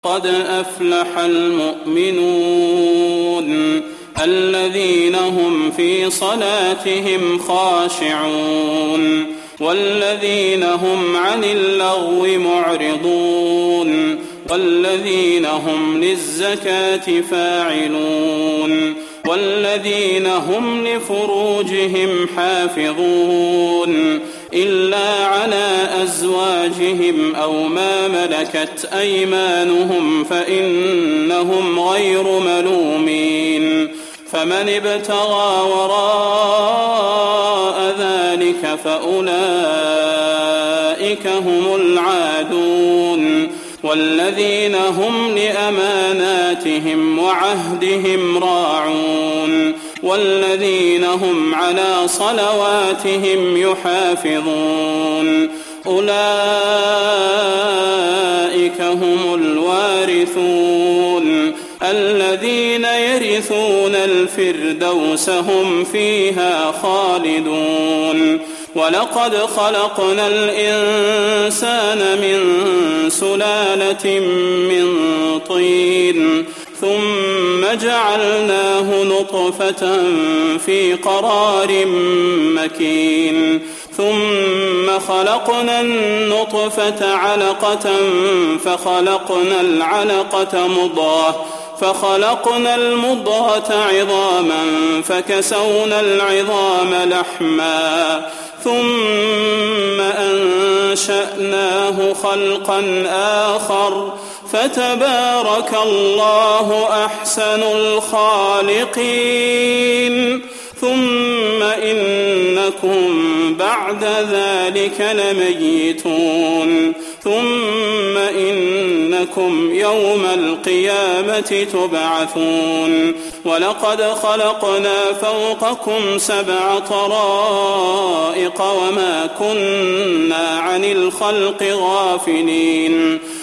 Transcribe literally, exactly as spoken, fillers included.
قد أفلح المؤمنون الذين هم في صلاتهم خاشعون والذين هم عن اللغو معرضون والذين هم للزكاة فاعلون والذين هم لفروجهم حافظون إلا على أزواجهم أو ما ملكت أيمانهم فإنهم غير ملومين فمن ابتغى وراء ذلك فأولئك هم العادون والذين هم لأماناتهم وعهدهم راعون والذين هم على صلواتهم يحافظون أولئك هم الوارثون الذين يرثون الفردوس هم فيها خالدون ولقد خلقنا الإنسان من سلالة من طين ثم جعلناه نطفة في قرار مكين ثم خلقنا النطفة علقة فخلقنا العلقة مضغة فخلقنا المضغة عظاما فكسونا العظام لحما ثم أنشأناه خلقا آخر فتبارك الله أحسن الخالقين ثم إنكم بعد ذلك لميتون ثم إنكم يوم القيامة تبعثون ولقد خلقنا فوقكم سبع طرائق وما كنا عن الخلق غافلين